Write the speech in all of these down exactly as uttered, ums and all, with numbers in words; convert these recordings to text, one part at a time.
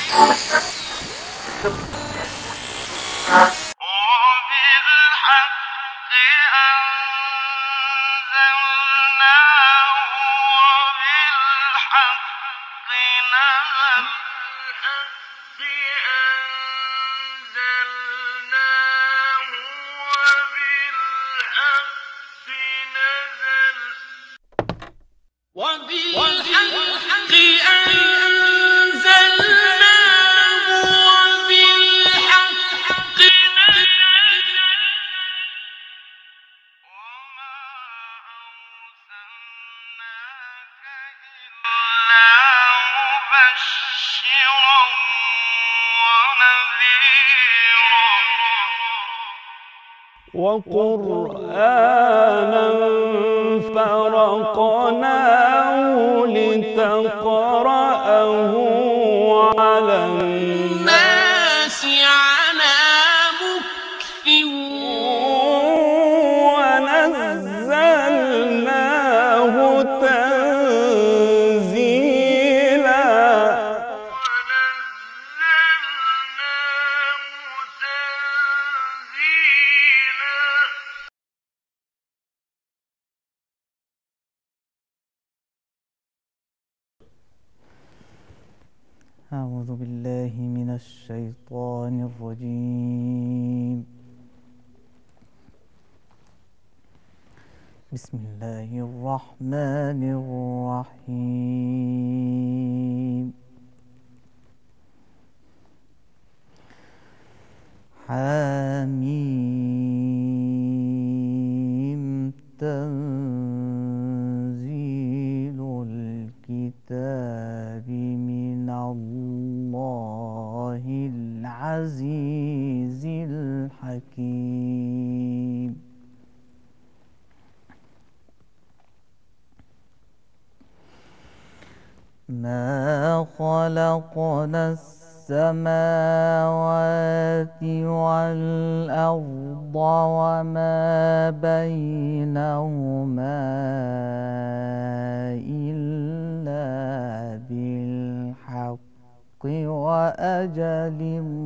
وقرآنا فرقناه لتقرأه على الناس على مكث ونزلناه تنزيلا أعوذ بالله من الشيطان الرجيم. بسم الله الرحمن الرحيم. حميم تنزيل الكتاب من الله العزيز الحكيم. ما خلقنا السماوات والأرض وما بينهما إلا بالحق وأجل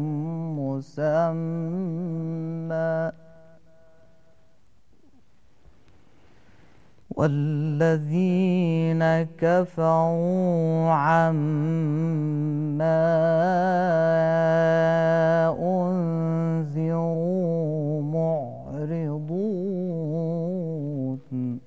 مسمى، والذين كفروا عما أنذروا معرضون.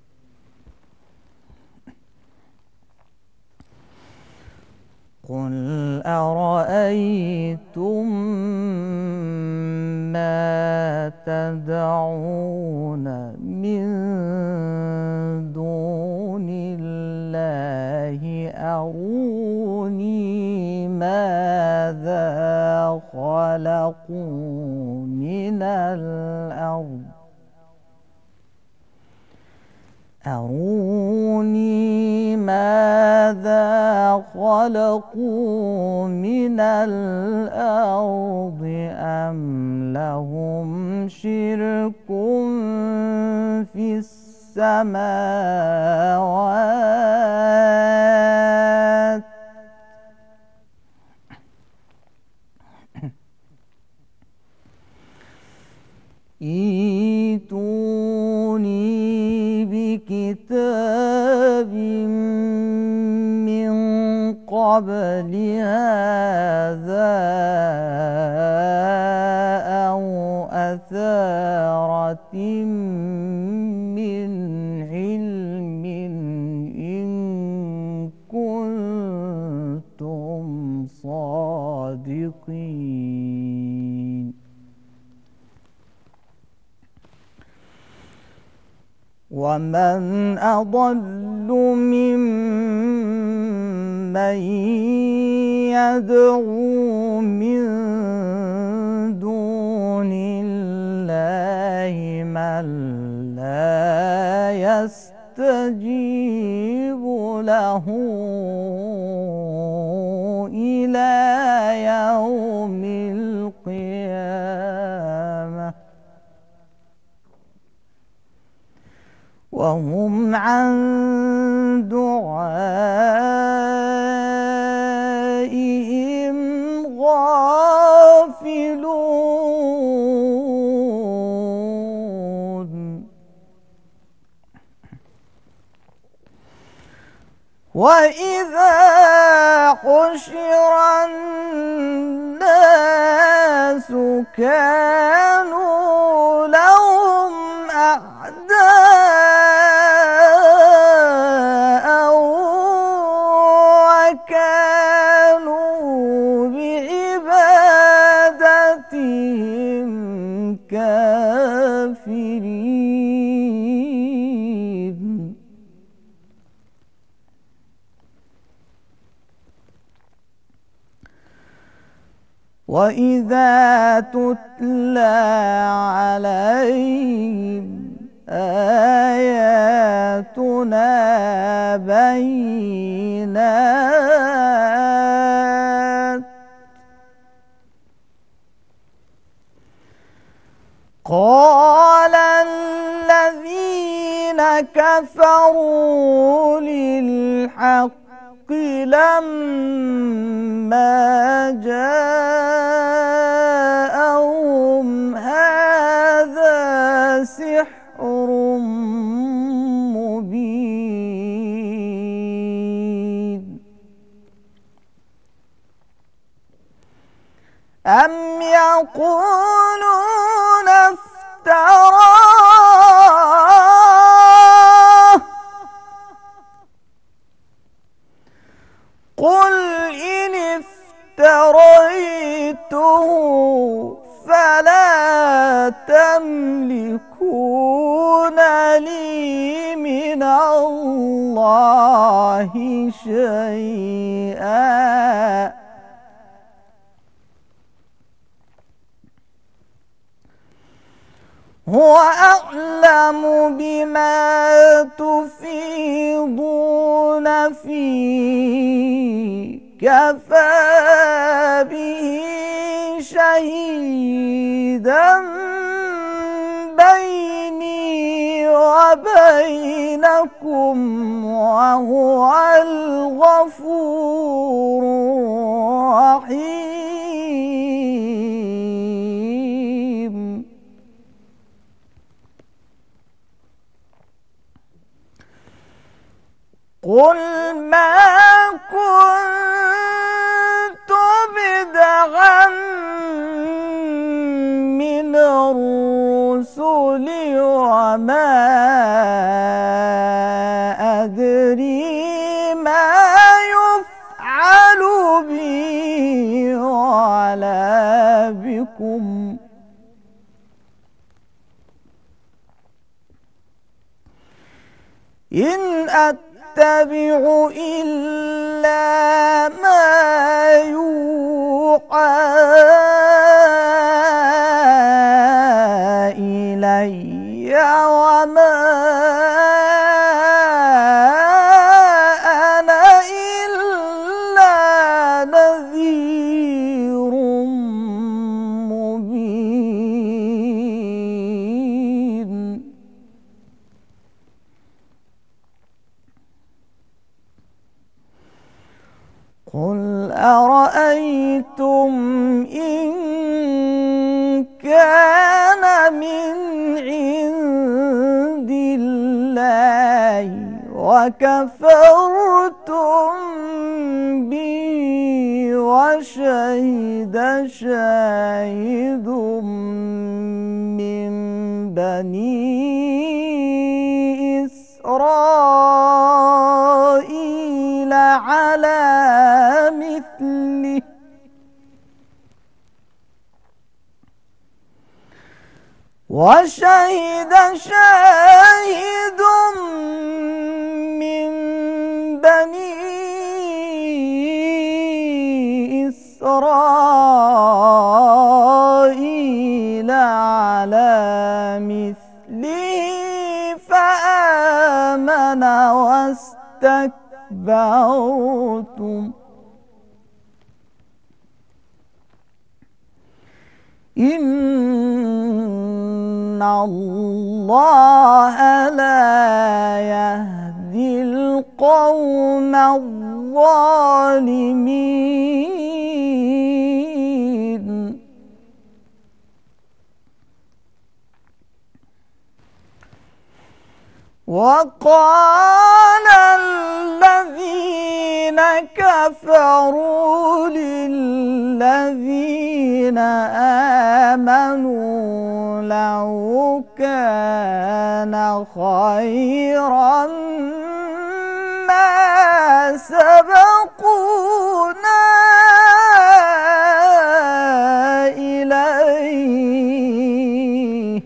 قل أرأيتم ما تدعون من دون الله أروني ماذا خلقوا من الأرض أروني ماذا خلقوا من الأرض أم لهم شرك في السماوات ائتوني بكتاب من قبل هذا أو أثارة من علم إن كنتم صادقين. ومن أضل ممن يدعو من دون الله من لا يستجيب له إلى يوم القيامة وهم عن دعائهم وإذا حشر الناس كانوا لهم أعداء وكانوا بعبادتهم كافرين. وإذا تتلى عليهم آياتنا بينات قال الذين كفروا للحق لما جاءهم هذا سحر مبين أم يقولون افتراه قل إن افتريته فلا تملكون لي من الله شيئا هو أعلم بما تفيضون فيه كفى به شهيدا بيني وبينكم وهو الغفور الرحيم. قل ما كنت بدعا من الرسل وما أدري ما يفعل بي ولا بكم إن أتبع إلا ما يوحى إلي وما أنا إلا نذير مبين. قل أرأيتم إن كان من عند الله وكفرتم به وشهد شاهد من بني إسرائيل على مثله وشهد شاهد من بني إسرائيل على مثله فآمن واستكبرتم إن الله لا يهدي القوم الظالمين. وقال الذين كفروا للذين آمنوا لو كان خيرا ما سبقونا إليه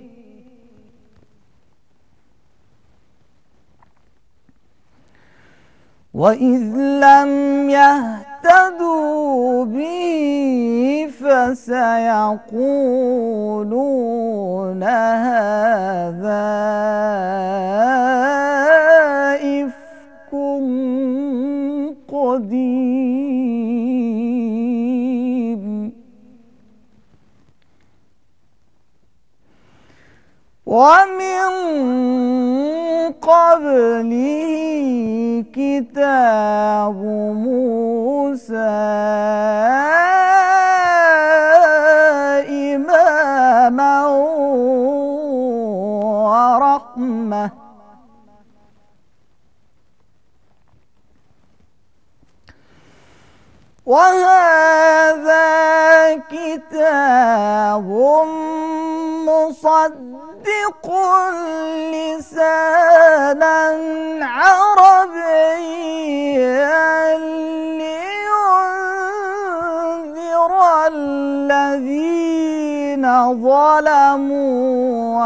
وإذ لم يهتدوا به فسيقولون هذا إفك قديم ومن قبله كتاب موسى إماما ورحمة وهذا كتاب مصدق لسانا عربيا لينذر الذين ظلموا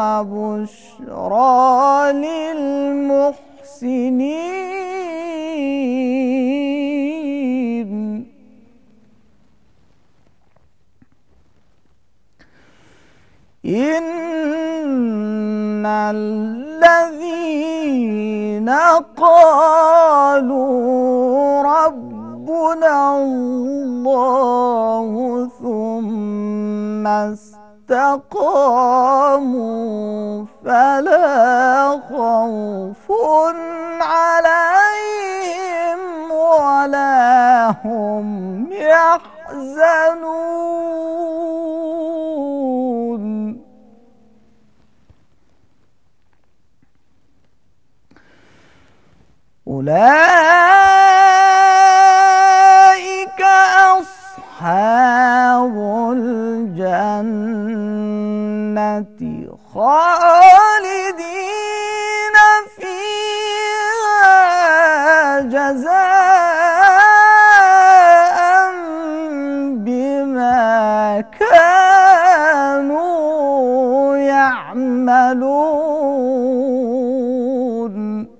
وبشرى للمحسنين إن الذين قالوا ربنا الله ثم استقاموا فلا خوف عليهم ولا هم يحزنون أولئك أصحاب الجنة خالدين فيها جزاء بما كانوا يعملون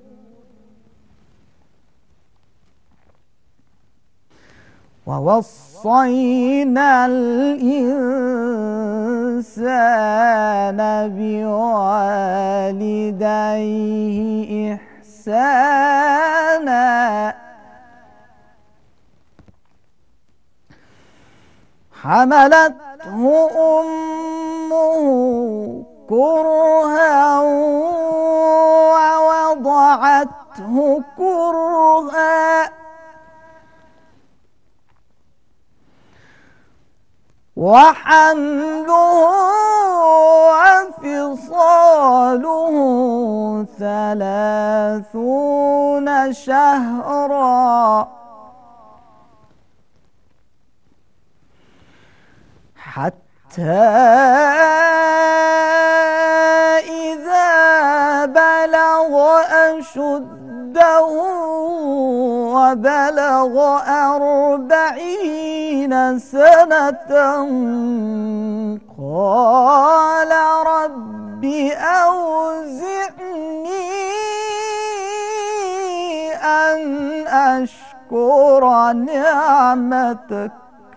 ووصينا الإنسان بوالديه إحسانا حملته أمه كرها ووضعته كرها وحمله وفصاله ثلاثون شهرا حتى إذا بلغ أشده وبلغ أربعين سنة قال رب أوزعني أن أشكر نعمتك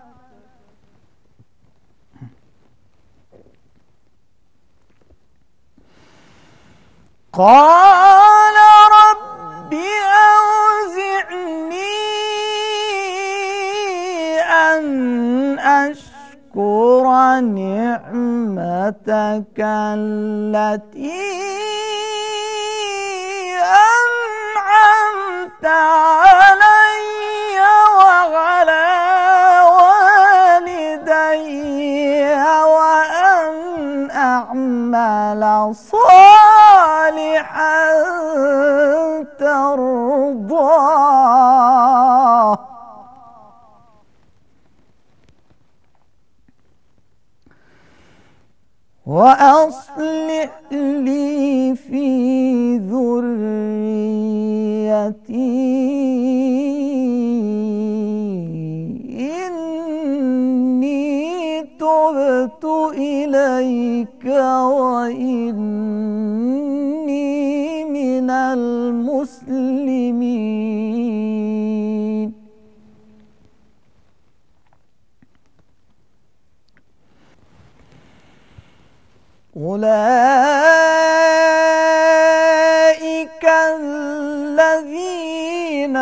قال رب أوزعني أن أشكر نعمتك التي أنعمت علي وعلى والدي وأن أعمل صالحا ترضاه وأصلح لي في ذريتي إني تبت إليك وإني من المسلمين. أولئك الذين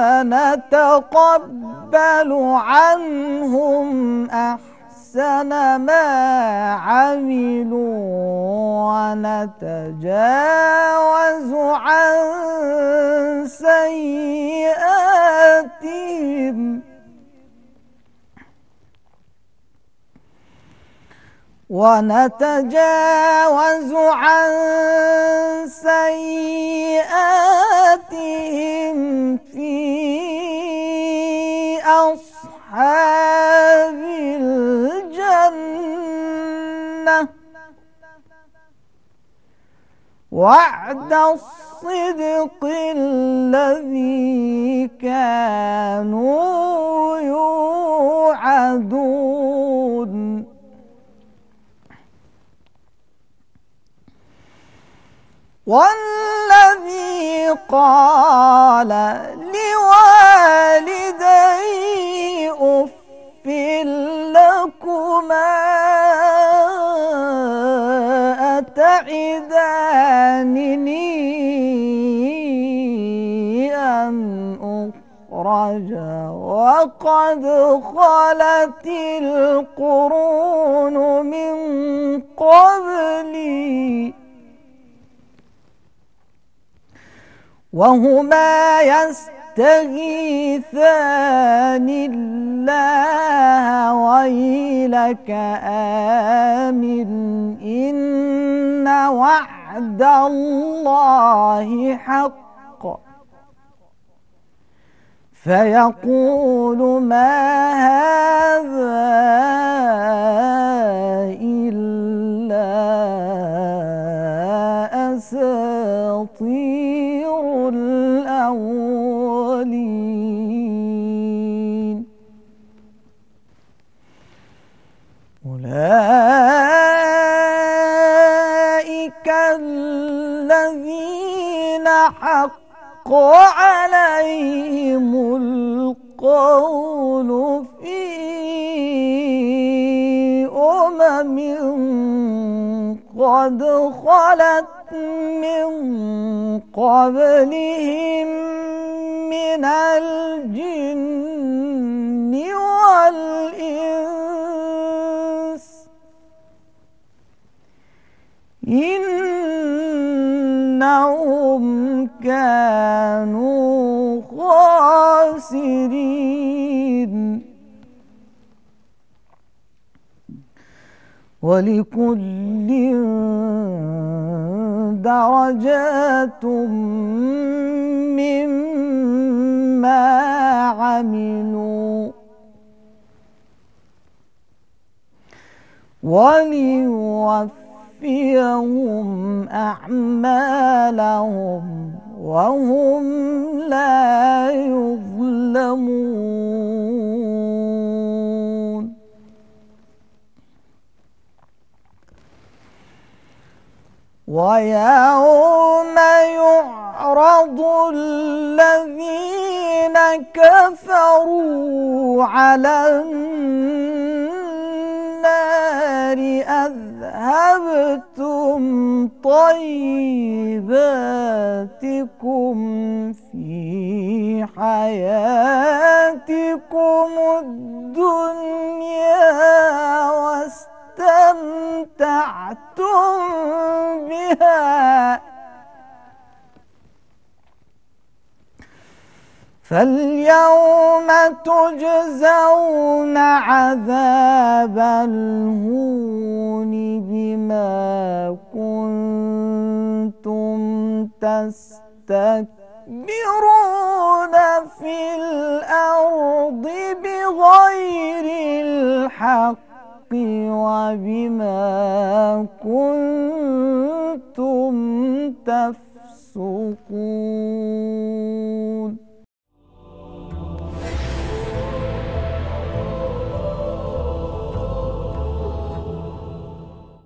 نتقبل عنهم أحسن ما عملوا ونتجاوز عن سيئاتهم ونتجاوز عن سيئاتهم في أصحاب الجنة وعد الصدق الذي كانوا يوعدون. والذي قال لوالديه أف لكما أتعدانني أن أخرج وقد خلت القرون من قبلي وهما يستغيثان الله ويلك آمن إن وعد الله حق فيقول ما هذا إلا أساطير الأولين. أولئك الذين حق عليهم القول في أمم قد خلت من قبلهم من الجن والإنس إنهم كانوا خاسرين. ولكل درجات مما عملوا وليوفيهم أعمالهم وهم لا يظلمون. ويوم يعرض الذين كفروا على النار أذهبتم طيباتكم في حياتكم الدنيا واستمتعتم بها فاليوم تجزون عذاب الهون بما كنتم تستكبرون في الأرض بغير الحق وبما كنتم تفسقون.